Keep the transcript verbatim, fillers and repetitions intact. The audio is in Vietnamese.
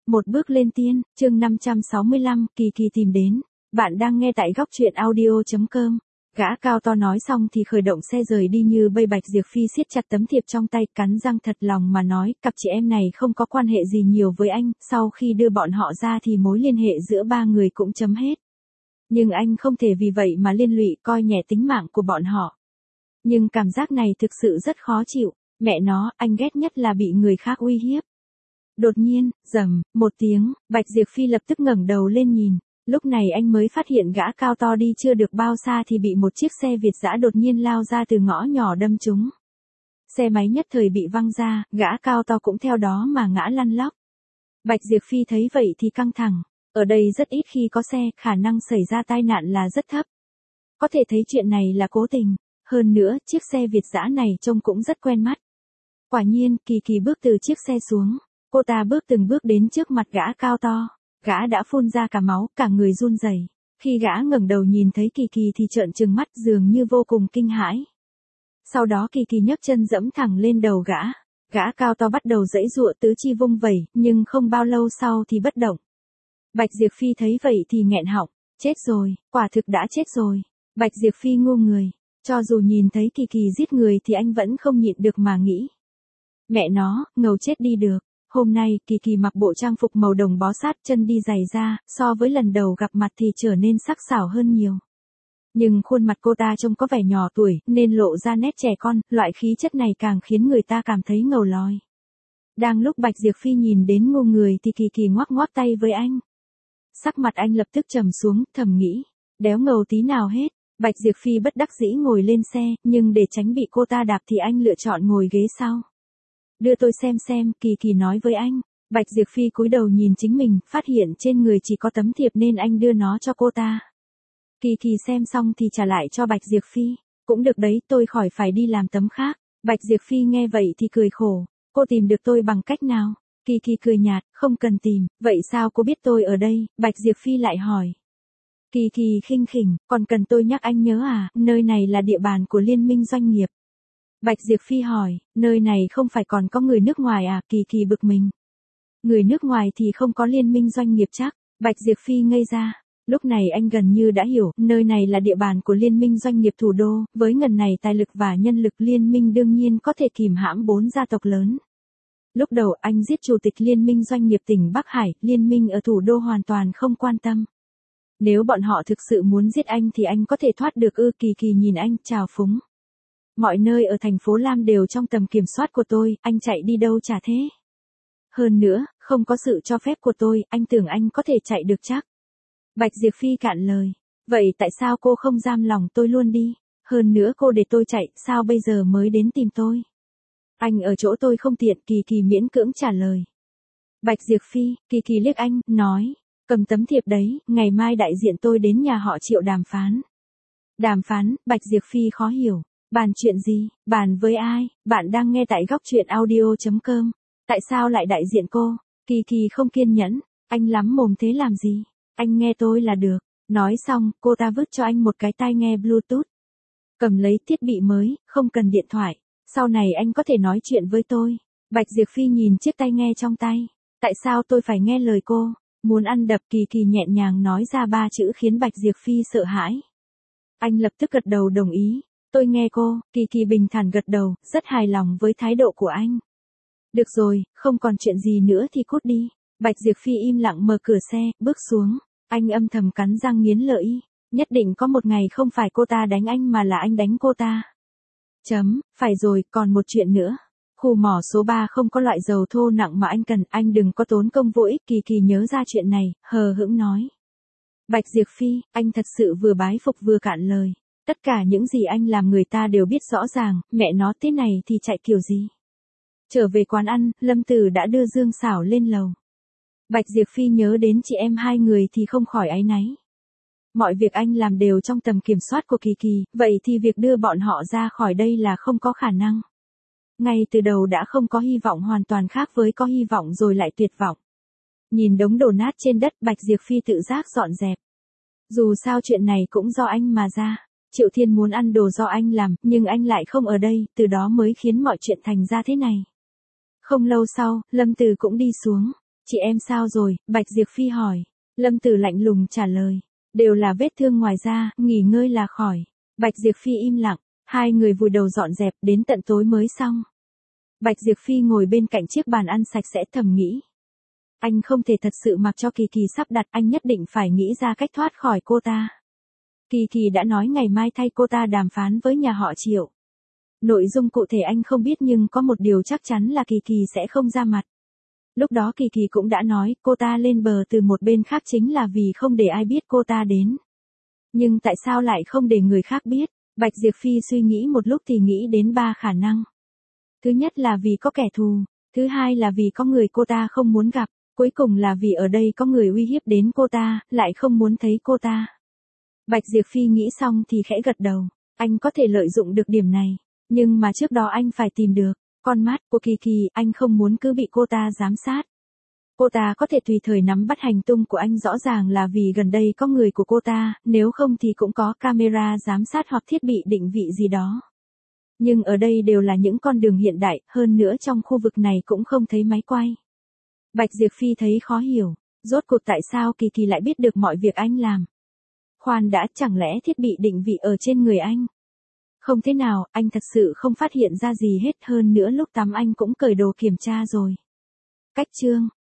Một bước lên tiên, chương năm trăm sáu mươi lăm, Kỳ Kỳ tìm đến. Bạn đang nghe tại góc truyện audio chấm com. Gã cao to nói xong thì khởi động xe rời đi như bây. Bạch Diệp Phi siết chặt tấm thiệp trong tay, cắn răng thật lòng mà nói, cặp chị em này không có quan hệ gì nhiều với anh, sau khi đưa bọn họ ra thì mối liên hệ giữa ba người cũng chấm hết. Nhưng anh không thể vì vậy mà liên lụy coi nhẹ tính mạng của bọn họ. Nhưng cảm giác này thực sự rất khó chịu, mẹ nó, anh ghét nhất là bị người khác uy hiếp. Đột nhiên, rầm, một tiếng, Bạch Diệp Phi lập tức ngẩng đầu lên nhìn, lúc này anh mới phát hiện gã cao to đi chưa được bao xa thì bị một chiếc xe Việt dã đột nhiên lao ra từ ngõ nhỏ đâm trúng. Xe máy nhất thời bị văng ra, gã cao to cũng theo đó mà ngã lăn lóc. Bạch Diệp Phi thấy vậy thì căng thẳng, ở đây rất ít khi có xe, khả năng xảy ra tai nạn là rất thấp. Có thể thấy chuyện này là cố tình, hơn nữa, chiếc xe Việt dã này trông cũng rất quen mắt. Quả nhiên, Kỳ Kỳ bước từ chiếc xe xuống. Cô ta bước từng bước đến trước mặt gã cao to, gã đã phun ra cả máu, cả người run rẩy. Khi gã ngẩng đầu nhìn thấy Kỳ Kỳ thì trợn trừng mắt dường như vô cùng kinh hãi. Sau đó Kỳ Kỳ nhấc chân dẫm thẳng lên đầu gã, gã cao to bắt đầu giãy giụa tứ chi vung vẩy, nhưng không bao lâu sau thì bất động. Bạch Diệp Phi thấy vậy thì nghẹn họng, chết rồi, quả thực đã chết rồi. Bạch Diệp Phi ngu người, cho dù nhìn thấy Kỳ Kỳ giết người thì anh vẫn không nhịn được mà nghĩ. Mẹ nó, ngầu chết đi được. Hôm nay, Kỳ Kỳ mặc bộ trang phục màu đồng bó sát, chân đi giày da, so với lần đầu gặp mặt thì trở nên sắc sảo hơn nhiều. Nhưng khuôn mặt cô ta trông có vẻ nhỏ tuổi, nên lộ ra nét trẻ con, loại khí chất này càng khiến người ta cảm thấy ngầu lòi. Đang lúc Bạch Diệp Phi nhìn đến ngu người thì Kỳ Kỳ ngoắc ngoắc tay với anh. Sắc mặt anh lập tức trầm xuống, thầm nghĩ, đéo ngầu tí nào hết. Bạch Diệp Phi bất đắc dĩ ngồi lên xe, nhưng để tránh bị cô ta đạp thì anh lựa chọn ngồi ghế sau. Đưa tôi xem xem, Kỳ Kỳ nói với anh. Bạch Diệp Phi cúi đầu nhìn chính mình, phát hiện trên người chỉ có tấm thiệp nên anh đưa nó cho cô ta. Kỳ Kỳ xem xong thì trả lại cho Bạch Diệp Phi. Cũng được đấy, tôi khỏi phải đi làm tấm khác. Bạch Diệp Phi nghe vậy thì cười khổ. Cô tìm được tôi bằng cách nào? Kỳ Kỳ cười nhạt, không cần tìm, vậy sao cô biết tôi ở đây? Bạch Diệp Phi lại hỏi. Kỳ Kỳ khinh khỉnh, còn cần tôi nhắc anh nhớ à, nơi này là địa bàn của liên minh doanh nghiệp. Bạch Diệp Phi hỏi, nơi này không phải còn có người nước ngoài à? Kỳ Kỳ bực mình. Người nước ngoài thì không có liên minh doanh nghiệp chắc. Bạch Diệp Phi ngây ra. Lúc này anh gần như đã hiểu, nơi này là địa bàn của liên minh doanh nghiệp thủ đô, với ngần này tài lực và nhân lực liên minh đương nhiên có thể kìm hãm bốn gia tộc lớn. Lúc đầu anh giết chủ tịch liên minh doanh nghiệp tỉnh Bắc Hải, liên minh ở thủ đô hoàn toàn không quan tâm. Nếu bọn họ thực sự muốn giết anh thì anh có thể thoát được ư? Kỳ Kỳ nhìn anh, trào phúng. Mọi nơi ở thành phố Lam đều trong tầm kiểm soát của tôi, anh chạy đi đâu chả thế. Hơn nữa, không có sự cho phép của tôi, anh tưởng anh có thể chạy được chắc. Bạch Diệp Phi cạn lời. Vậy tại sao cô không giam lòng tôi luôn đi? Hơn nữa cô để tôi chạy, sao bây giờ mới đến tìm tôi? Anh ở chỗ tôi không tiện, Kỳ Kỳ miễn cưỡng trả lời. Bạch Diệp Phi, Kỳ Kỳ liếc anh, nói, cầm tấm thiệp đấy, ngày mai đại diện tôi đến nhà họ Triệu đàm phán. Đàm phán, Bạch Diệp Phi khó hiểu. Bàn chuyện gì, bàn với ai? Bạn đang nghe tại góc truyện audio chấm com. Tại sao lại đại diện cô? Kỳ Kỳ không kiên nhẫn, anh lắm mồm thế làm gì? Anh nghe tôi là được. Nói xong, cô ta vứt cho anh một cái tai nghe Bluetooth. Cầm lấy thiết bị mới, không cần điện thoại. Sau này anh có thể nói chuyện với tôi. Bạch Diệp Phi nhìn chiếc tai nghe trong tay. Tại sao tôi phải nghe lời cô? Muốn ăn đập? Kỳ Kỳ nhẹ nhàng nói ra ba chữ khiến Bạch Diệp Phi sợ hãi. Anh lập tức gật đầu đồng ý. Tôi nghe cô. Kỳ Kỳ bình thản gật đầu, rất hài lòng với thái độ của anh. Được rồi, không còn chuyện gì nữa thì cút đi. Bạch Diệp Phi im lặng mở cửa xe, bước xuống. Anh âm thầm cắn răng nghiến lợi. Nhất định có một ngày không phải cô ta đánh anh mà là anh đánh cô ta. Chấm, phải rồi, còn một chuyện nữa. Khu mỏ số ba không có loại dầu thô nặng mà anh cần, anh đừng có tốn công vô ích. Kỳ Kỳ nhớ ra chuyện này, hờ hững nói. Bạch Diệp Phi, anh thật sự vừa bái phục vừa cạn lời. Tất cả những gì anh làm người ta đều biết rõ ràng, mẹ nó thế này thì chạy kiểu gì. Trở về quán ăn, Lâm Tử đã đưa Dương Xảo lên lầu. Bạch Diệp Phi nhớ đến chị em hai người thì không khỏi áy náy. Mọi việc anh làm đều trong tầm kiểm soát của Kỳ Kỳ, vậy thì việc đưa bọn họ ra khỏi đây là không có khả năng. Ngay từ đầu đã không có hy vọng hoàn toàn khác với có hy vọng rồi lại tuyệt vọng. Nhìn đống đổ nát trên đất, Bạch Diệp Phi tự giác dọn dẹp. Dù sao chuyện này cũng do anh mà ra. Triệu Thiên muốn ăn đồ do anh làm, nhưng anh lại không ở đây, từ đó mới khiến mọi chuyện thành ra thế này. Không lâu sau, Lâm Từ cũng đi xuống. Chị em sao rồi, Bạch Diệp Phi hỏi. Lâm Tử lạnh lùng trả lời. Đều là vết thương ngoài da, nghỉ ngơi là khỏi. Bạch Diệp Phi im lặng, hai người vùi đầu dọn dẹp đến tận tối mới xong. Bạch Diệp Phi ngồi bên cạnh chiếc bàn ăn sạch sẽ thầm nghĩ. Anh không thể thật sự mặc cho Kỳ Kỳ sắp đặt, anh nhất định phải nghĩ ra cách thoát khỏi cô ta. Kỳ Kỳ đã nói ngày mai thay cô ta đàm phán với nhà họ Triệu. Nội dung cụ thể anh không biết nhưng có một điều chắc chắn là Kỳ Kỳ sẽ không ra mặt. Lúc đó Kỳ Kỳ cũng đã nói cô ta lên bờ từ một bên khác chính là vì không để ai biết cô ta đến. Nhưng tại sao lại không để người khác biết? Bạch Diệp Phi suy nghĩ một lúc thì nghĩ đến ba khả năng. Thứ nhất là vì có kẻ thù, thứ hai là vì có người cô ta không muốn gặp, cuối cùng là vì ở đây có người uy hiếp đến cô ta, lại không muốn thấy cô ta. Bạch Diệp Phi nghĩ xong thì khẽ gật đầu, anh có thể lợi dụng được điểm này, nhưng mà trước đó anh phải tìm được con mắt của Kỳ Kỳ, anh không muốn cứ bị cô ta giám sát. Cô ta có thể tùy thời nắm bắt hành tung của anh, rõ ràng là vì gần đây có người của cô ta, nếu không thì cũng có camera giám sát hoặc thiết bị định vị gì đó. Nhưng ở đây đều là những con đường hiện đại, hơn nữa trong khu vực này cũng không thấy máy quay. Bạch Diệp Phi thấy khó hiểu, rốt cuộc tại sao Kỳ Kỳ lại biết được mọi việc anh làm. Khoan đã, chẳng lẽ thiết bị định vị ở trên người anh? Không thế nào, anh thật sự không phát hiện ra gì hết, hơn nữa lúc tắm anh cũng cởi đồ kiểm tra rồi. Cách chương